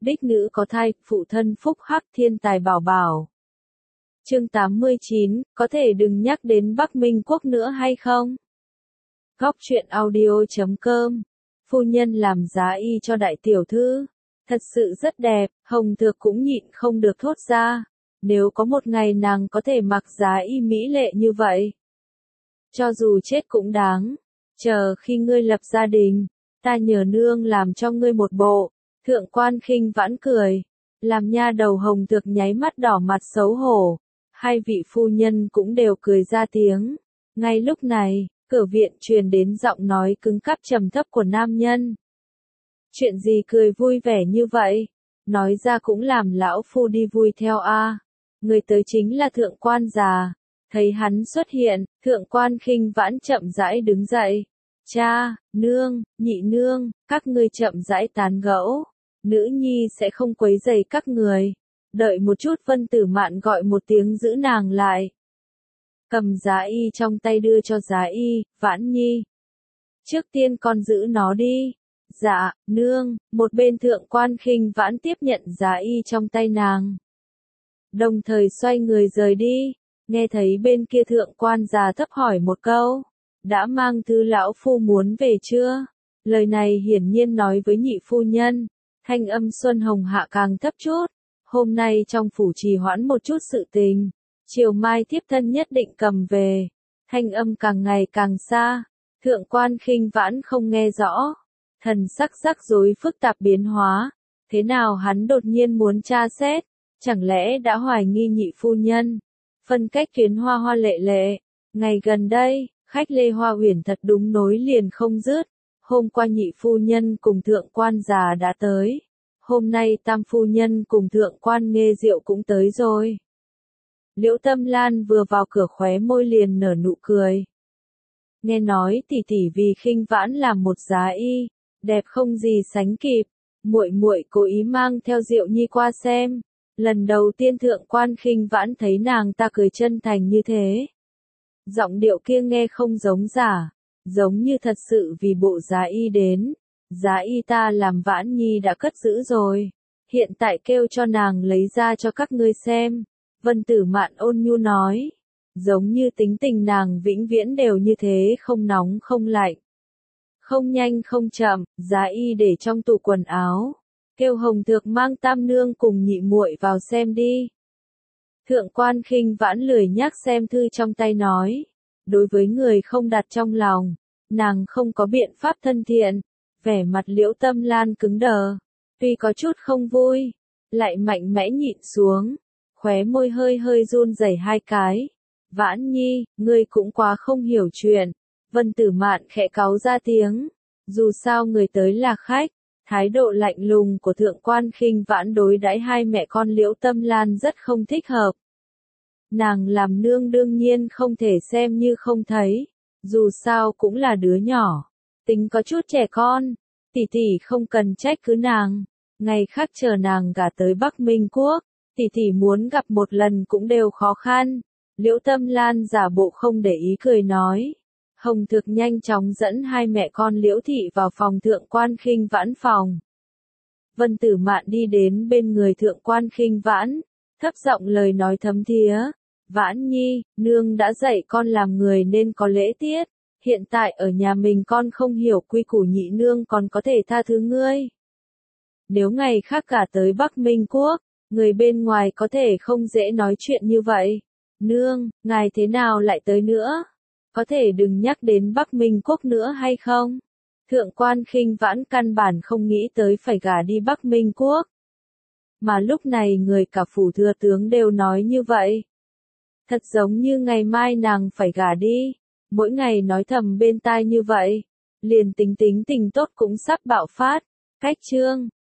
đích nữ có thai, phụ thân phúc hắc thiên tài bảo bảo. Chương 89, có thể đừng nhắc đến Bắc Minh Quốc nữa hay không? Góc truyện audio.com. Phu nhân làm giá y cho đại tiểu thư. Thật sự rất đẹp, Hồng Thược cũng nhịn không được thốt ra. Nếu có một ngày nàng có thể mặc giá y mỹ lệ như vậy, cho dù chết cũng đáng. Chờ khi ngươi lập gia đình, ta nhờ nương làm cho ngươi một bộ. Thượng quan Khinh Vãn cười, làm nha đầu Hồng Thược nháy mắt đỏ mặt xấu hổ. Hai vị phu nhân cũng đều cười ra tiếng. Ngay lúc này, cửa viện truyền đến giọng nói cứng cáp trầm thấp của nam nhân. Chuyện gì cười vui vẻ như vậy? Nói ra cũng làm lão phu đi vui theo a. Người tới chính là thượng quan già. Thấy hắn xuất hiện, thượng quan Khinh Vãn chậm rãi đứng dậy. Cha, nương, nhị nương, các ngươi chậm rãi tán gẫu. Nữ nhi sẽ không quấy rầy các người. Đợi một chút, Vân Tử Mạn gọi một tiếng giữ nàng lại. Cầm giá y trong tay đưa cho giá y, Vãn nhi. Trước tiên con giữ nó đi. Dạ, nương. Một bên thượng quan Khinh Vãn tiếp nhận giá y trong tay nàng. Đồng thời xoay người rời đi. Nghe thấy bên kia thượng quan già thấp hỏi một câu. Đã mang thư lão phu muốn về chưa? Lời này hiển nhiên nói với nhị phu nhân. Thanh âm Xuân Hồng hạ càng thấp chút. Hôm nay trong phủ trì hoãn một chút sự tình. Chiều mai thiếp thân nhất định cầm về. Thanh âm càng ngày càng xa. Thượng quan Khinh Vãn không nghe rõ. Thần sắc rắc rối phức tạp biến hóa. Thế nào hắn đột nhiên muốn tra xét? Chẳng lẽ đã hoài nghi nhị phu nhân? Phân cách tuyến hoa hoa lệ lệ. Ngày gần đây, khách Lê Hoa Huyền thật đúng nối liền không dứt. Hôm qua nhị phu nhân cùng thượng quan già đã tới. Hôm nay tam phu nhân cùng thượng quan Nghê Diệu cũng tới rồi. Liễu Tâm Lan vừa vào cửa khóe môi liền nở nụ cười. Nghe nói tỷ tỷ vì Khinh Vãn làm một giá y, đẹp không gì sánh kịp. Muội muội cố ý mang theo Diệu Nhi qua xem. Lần đầu tiên thượng quan Khinh Vãn thấy nàng ta cười chân thành như thế. Giọng điệu kia nghe không giống giả, giống như thật sự vì bộ giá y đến. Giá y ta làm Vãn nhi đã cất giữ rồi. Hiện tại kêu cho nàng lấy ra cho các ngươi xem. Vân Tử Mạn ôn nhu nói. Giống như tính tình nàng vĩnh viễn đều như thế, không nóng không lạnh. Không nhanh không chậm, giá y để trong tủ quần áo. Kêu Hồng Thược mang tam nương cùng nhị muội vào xem đi. Thượng quan Khinh Vãn lười nhác xem thư trong tay nói. Đối với người không đặt trong lòng, nàng không có biện pháp thân thiện. Vẻ mặt Liễu Tâm Lan cứng đờ. Tuy có chút không vui, lại mạnh mẽ nhịn xuống. Khóe môi hơi hơi run rẩy hai cái. Vãn nhi, ngươi cũng quá không hiểu chuyện. Vân Tử Mạn khẽ cáu ra tiếng. Dù sao người tới là khách. Thái độ lạnh lùng của thượng quan Khinh Vãn đối đãi hai mẹ con Liễu Tâm Lan rất không thích hợp. Nàng làm nương đương nhiên không thể xem như không thấy. Dù sao cũng là đứa nhỏ. Tính có chút trẻ con. Tỷ tỷ không cần trách cứ nàng. Ngày khác chờ nàng gả tới Bắc Minh Quốc. Tỷ tỷ muốn gặp một lần cũng đều khó khăn. Liễu Tâm Lan giả bộ không để ý cười nói. Hồng Thược nhanh chóng dẫn hai mẹ con Liễu Thị vào phòng thượng quan Khinh Vãn phòng. Vân Tử Mạn đi đến bên người thượng quan Khinh Vãn, thấp giọng lời nói thấm thía. Vãn nhi, nương đã dạy con làm người nên có lễ tiết. Hiện tại ở nhà mình con không hiểu quy củ, nhị nương còn có thể tha thứ ngươi. Nếu ngày khác cả tới Bắc Minh Quốc, người bên ngoài có thể không dễ nói chuyện như vậy. Nương, ngài thế nào lại tới nữa? Có thể đừng nhắc đến Bắc Minh Quốc nữa hay không? Thượng quan Khinh Vãn căn bản không nghĩ tới phải gả đi Bắc Minh Quốc. Mà lúc này người cả phủ thừa tướng đều nói như vậy. Thật giống như ngày mai nàng phải gả đi. Mỗi ngày nói thầm bên tai như vậy. Liền tính tình tốt cũng sắp bạo phát. Cách chương.